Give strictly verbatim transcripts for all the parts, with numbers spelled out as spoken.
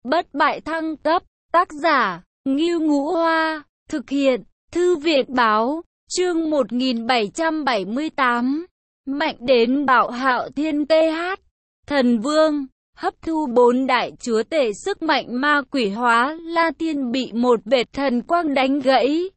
bất bại thăng cấp, tác giả, Ngưu Ngũ Hoa, thực hiện, Thư viện báo, chương một nghìn bảy trăm bảy mươi tám, mạnh đến bạo hạo thiên tê hát, thần vương, hấp thu bốn đại chúa tể sức mạnh ma quỷ hóa, La Thiên bị một vệt thần quang đánh gãy.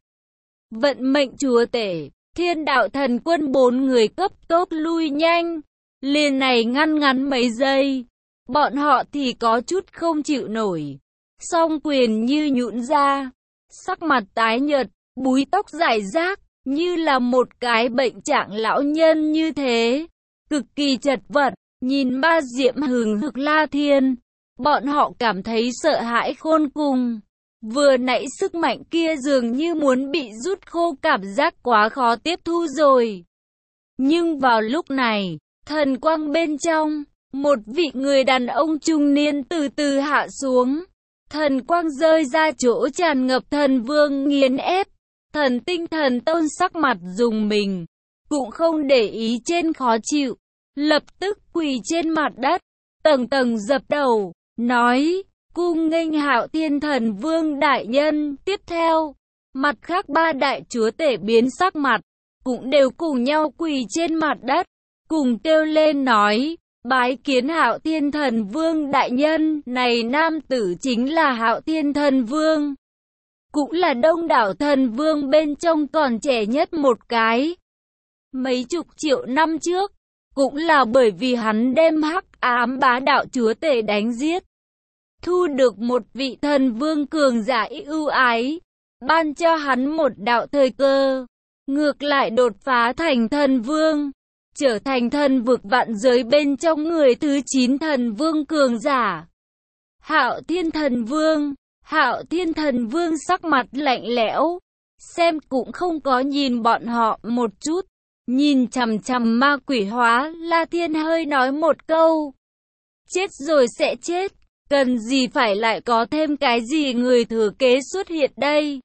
Vận mệnh chúa tể, thiên đạo thần quân bốn người cấp tốc lui nhanh, liền này ngăn ngắn mấy giây, bọn họ thì có chút không chịu nổi, song quyền như nhũn ra, sắc mặt tái nhợt, búi tóc rải rác, như là một cái bệnh trạng lão nhân như thế, cực kỳ chật vật, nhìn ma diệm hừng hực La Thiên, bọn họ cảm thấy sợ hãi khôn cùng. Vừa nãy sức mạnh kia dường như muốn bị rút khô, cảm giác quá khó tiếp thu rồi. Nhưng vào lúc này, thần quang bên trong, một vị người đàn ông trung niên từ từ hạ xuống. Thần quang rơi ra chỗ tràn ngập thần vương nghiền ép. Thần tinh thần tôn sắc mặt dùng mình, cũng không để ý trên khó chịu, lập tức quỳ trên mặt đất, tầng tầng dập đầu, nói: cung nghênh Hạo Thiên thần vương đại nhân. Tiếp theo, mặt khác ba đại chúa tể biến sắc mặt, cũng đều cùng nhau quỳ trên mặt đất, cùng kêu lên nói: bái kiến Hạo Thiên thần vương đại nhân. Này nam tử chính là Hạo Thiên thần vương, cũng là đông đảo thần vương bên trong còn trẻ nhất một cái. Mấy chục triệu năm trước, cũng là bởi vì hắn đem hắc ám bá đạo chúa tể đánh giết, thu được một vị thần vương cường giả ưu ái, ban cho hắn một đạo thời cơ, ngược lại đột phá thành thần vương, trở thành thần vực vạn giới bên trong người thứ chín thần vương cường giả. Hạo Thiên thần vương, Hạo Thiên thần vương sắc mặt lạnh lẽo, xem cũng không có nhìn bọn họ một chút, nhìn chằm chằm ma quỷ hóa. La Thiên hơi nói một câu: chết rồi sẽ chết, cần gì phải lại có thêm cái gì người thừa kế xuất hiện đây?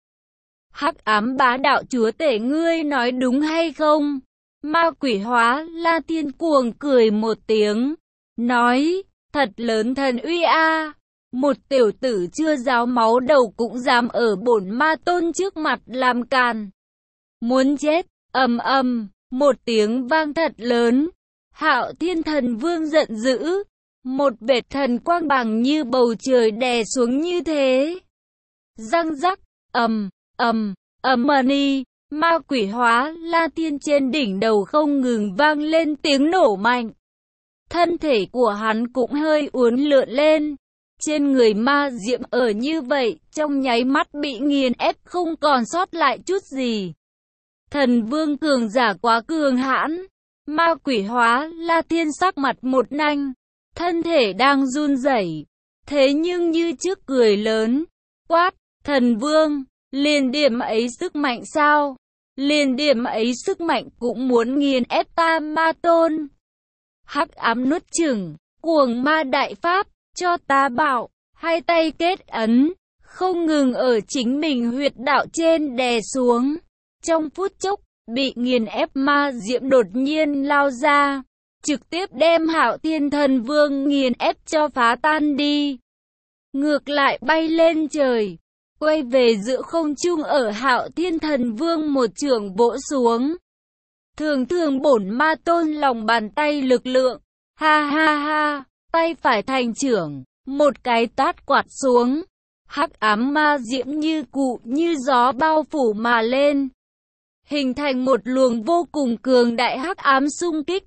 Hắc ám bá đạo chúa tể, ngươi nói đúng hay không? Ma quỷ hóa. La Thiên cuồng cười một tiếng, nói: thật lớn thần uy a, một tiểu tử chưa ráo máu đầu cũng dám ở bổn ma tôn trước mặt làm càn, muốn chết. Ầm ầm, một tiếng vang thật lớn, Hạo Thiên thần vương giận dữ, một vệt thần quang bằng như bầu trời đè xuống như thế. Răng rắc, ầm, ầm, ầm mani, ma quỷ hóa. La Thiên trên đỉnh đầu không ngừng vang lên tiếng nổ mạnh. Thân thể của hắn cũng hơi uốn lượn lên. Trên người ma diệm ở như vậy, trong nháy mắt bị nghiền ép không còn sót lại chút gì. Thần vương cường giả quá cường hãn. Ma quỷ hóa. La Thiên sắc mặt một nanh, thân thể đang run rẩy, thế nhưng như trước cười lớn, quát: thần vương, liền điểm ấy sức mạnh sao? Liền điểm ấy sức mạnh cũng muốn nghiền ép ta ma tôn? Hắc ám nuốt chửng, cuồng ma đại pháp, cho ta bảo, hai tay kết ấn, không ngừng ở chính mình huyệt đạo trên đè xuống. Trong phút chốc, bị nghiền ép ma diệm đột nhiên lao ra, trực tiếp đem Hạo Thiên thần vương nghiền ép cho phá tan đi. Ngược lại bay lên trời, quay về giữa không trung, ở Hạo Thiên thần vương một chưởng vỗ xuống. Thường thường bổn ma tôn lòng bàn tay lực lượng, ha ha ha, tay phải thành chưởng, một cái tát quạt xuống. Hắc ám ma diễm như cụ như gió bao phủ mà lên, hình thành một luồng vô cùng cường đại hắc ám xung kích.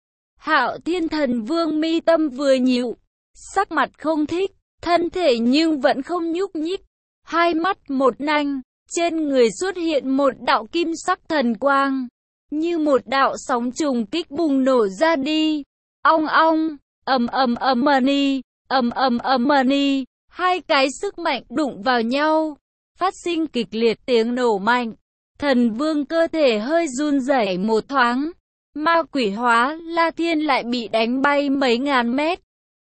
Hạo Thiên thần vương mi tâm vừa nhíu, sắc mặt không thích, thân thể nhưng vẫn không nhúc nhích, hai mắt một nanh, trên người xuất hiện một đạo kim sắc thần quang, như một đạo sóng trùng kích bùng nổ ra đi. Ong ong, ầm ầm ầm mani, ầm ầm ầm mani, hai cái sức mạnh đụng vào nhau, phát sinh kịch liệt tiếng nổ mạnh. Thần vương cơ thể hơi run rẩy một thoáng. Ma quỷ hóa. La Thiên lại bị đánh bay mấy ngàn mét.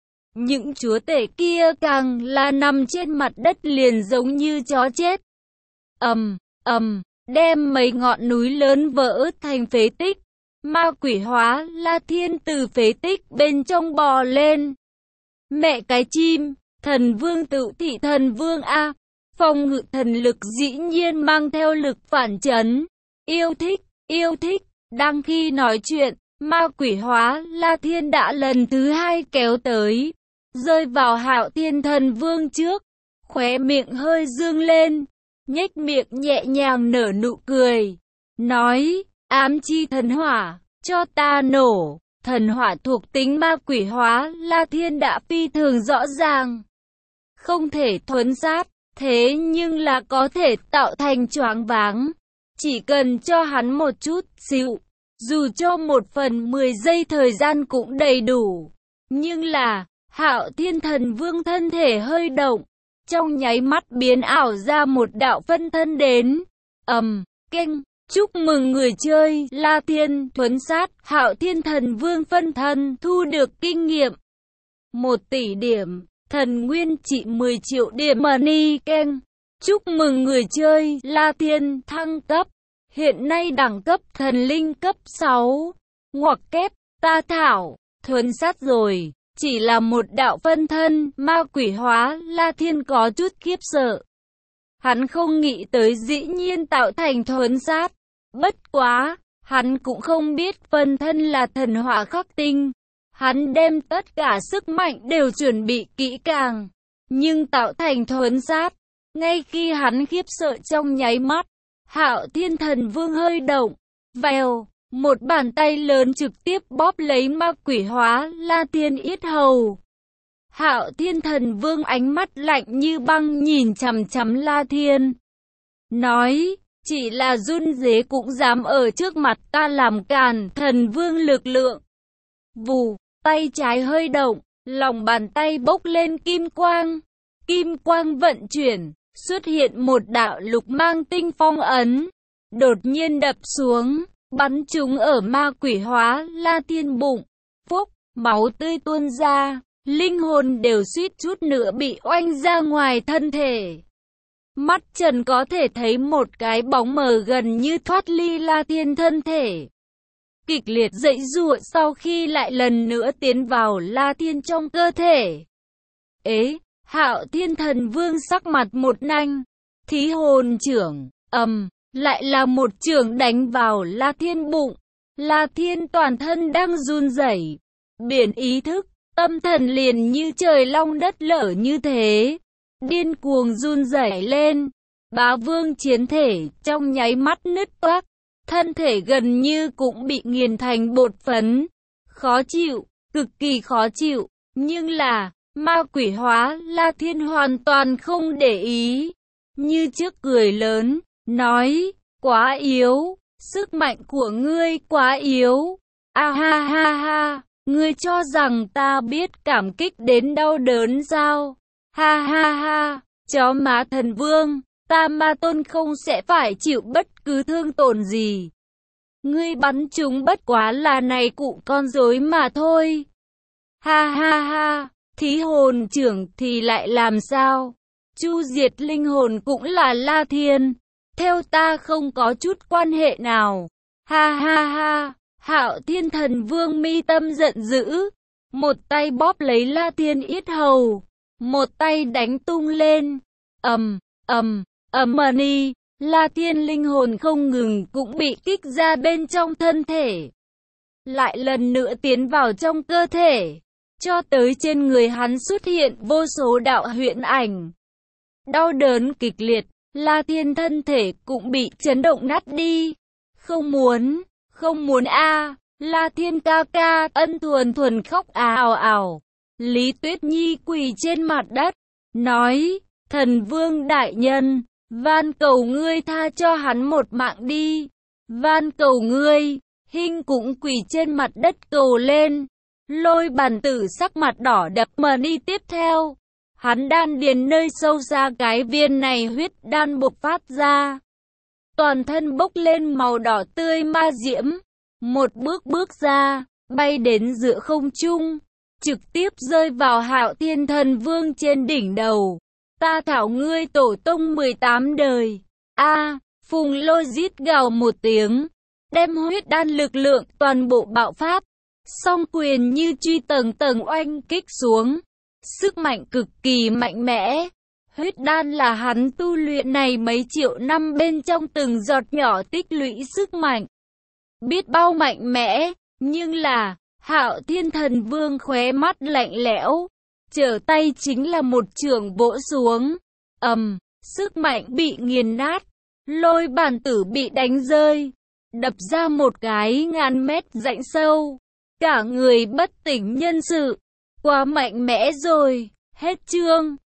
Những chúa tể kia càng là nằm trên mặt đất liền giống như chó chết. Ầm, ầm, đem mấy ngọn núi lớn vỡ thành phế tích. Ma quỷ hóa. La Thiên từ phế tích bên trong bò lên. Mẹ cái chim, Thần vương tự thị thần vương A. Phòng ngự thần lực dĩ nhiên mang theo lực phản chấn. Yêu thích, yêu thích. Đang khi nói chuyện, ma quỷ hóa La Thiên đã lần thứ hai kéo tới, rơi vào Hạo Thiên thần vương trước, khóe miệng hơi dương lên, nhếch miệng nhẹ nhàng nở nụ cười, nói, ám chi thần hỏa, cho ta nổ. Thần hỏa thuộc tính ma quỷ hóa La Thiên đã phi thường rõ ràng, không thể thuấn sát, thế nhưng là có thể tạo thành choáng váng. Chỉ cần cho hắn một chút xíu, dù cho một phần mười giây thời gian cũng đầy đủ. Nhưng là, Hạo Thiên thần vương thân thể hơi động, trong nháy mắt biến ảo ra một đạo phân thân đến. ầm, um, keng, chúc mừng người chơi La Thiên thuấn sát, Hạo Thiên thần vương phân thân thu được kinh nghiệm một tỷ điểm, thần nguyên trị mười triệu điểm money. Keng, chúc mừng người chơi La Thiên thăng cấp. Hiện nay đẳng cấp thần linh cấp sáu. Ngoặc kép, ta thảo, thuấn sát rồi. Chỉ là một đạo phân thân, ma quỷ hóa, La Thiên có chút khiếp sợ. Hắn không nghĩ tới dĩ nhiên tạo thành thuấn sát. Bất quá, hắn cũng không biết phân thân là thần hỏa khắc tinh. Hắn đem tất cả sức mạnh đều chuẩn bị kỹ càng. Nhưng tạo thành thuấn sát, ngay khi hắn khiếp sợ trong nháy mắt, Hạo Thiên thần vương hơi động, vèo, một bàn tay lớn trực tiếp bóp lấy ma quỷ hóa La Thiên yết hầu. Hạo Thiên thần vương ánh mắt lạnh như băng nhìn chằm chằm La Thiên, nói, chỉ là run rế cũng dám ở trước mặt ta làm càn. Thần vương lực lượng. Vù, tay trái hơi động, lòng bàn tay bốc lên kim quang. Kim quang vận chuyển, xuất hiện một đạo lục mang tinh phong ấn, đột nhiên đập xuống, bắn trúng ở ma quỷ hóa La Thiên bụng. Phúc, máu tươi tuôn ra, linh hồn đều suýt chút nữa bị oanh ra ngoài thân thể. Mắt Trần có thể thấy một cái bóng mờ gần như thoát ly La Thiên thân thể, kịch liệt giãy giụa sau khi lại lần nữa tiến vào La Thiên trong cơ thể. Ế, Hạo Thiên thần vương sắc mặt một nanh, thí hồn trưởng, ầm, um, lại là một trưởng đánh vào La Thiên bụng. La Thiên toàn thân đang run rẩy, biển ý thức, tâm thần liền như trời long đất lở như thế, điên cuồng run rẩy lên. Bá vương chiến thể trong nháy mắt nứt toác, thân thể gần như cũng bị nghiền thành bột phấn. Khó chịu, cực kỳ khó chịu, nhưng là ma quỷ hóa La Thiên hoàn toàn không để ý, như trước cười lớn, nói, quá yếu, sức mạnh của ngươi quá yếu. A ha ha ha, ngươi cho rằng ta biết cảm kích đến đau đớn sao? Ha ha ha, chó má thần vương, ta ma tôn không sẽ phải chịu bất cứ thương tổn gì. Ngươi bắn chúng bất quá là này cụ con rối mà thôi. Ha ha ha, thí hồn trưởng thì lại làm sao? Chu diệt linh hồn cũng là La Thiên, theo ta không có chút quan hệ nào. Ha ha ha, Hạo Thiên thần vương mi tâm giận dữ, một tay bóp lấy La Thiên yết hầu, một tay đánh tung lên. ầm ầm ầm money, La Thiên linh hồn không ngừng cũng bị kích ra bên trong thân thể, lại lần nữa tiến vào trong cơ thể, cho tới trên người hắn xuất hiện vô số đạo huyễn ảnh. Đau đớn kịch liệt, La Thiên thân thể cũng bị chấn động nát đi. Không muốn, không muốn a, à, La Thiên ca ca, ân thuần thuần khóc ào ào. Lý Tuyết Nhi quỳ trên mặt đất, nói, thần vương đại nhân, van cầu ngươi tha cho hắn một mạng đi. Van cầu ngươi. Hinh cũng quỳ trên mặt đất cầu lên. Lôi Bàn Tử sắc mặt đỏ đập mờ đi tiếp theo. Hắn đan điền nơi sâu xa cái viên này huyết đan bộc phát ra. Toàn thân bốc lên màu đỏ tươi ma diễm. Một bước bước ra, bay đến giữa không trung, trực tiếp rơi vào Hạo Thiên thần vương trên đỉnh đầu. Ta thảo ngươi tổ tông mười tám đời. A, à, Phùng Lôi rít gào một tiếng, đem huyết đan lực lượng toàn bộ bạo phát, song quyền như truy tầng tầng oanh kích xuống. sức mạnh cực kỳ mạnh mẽ. Huyết đan là hắn tu luyện này mấy triệu năm bên trong từng giọt nhỏ tích lũy sức mạnh. Biết bao mạnh mẽ, nhưng là, Hạo Thiên Thần Vương khóe mắt lạnh lẽo, trở tay chính là một chưởng vỗ xuống. Ầm, sức mạnh bị nghiền nát, lôi bàn tử bị đánh rơi, đập ra một cái ngàn mét rãnh sâu. Cả người bất tỉnh nhân sự, quá mạnh mẽ rồi, hết chương.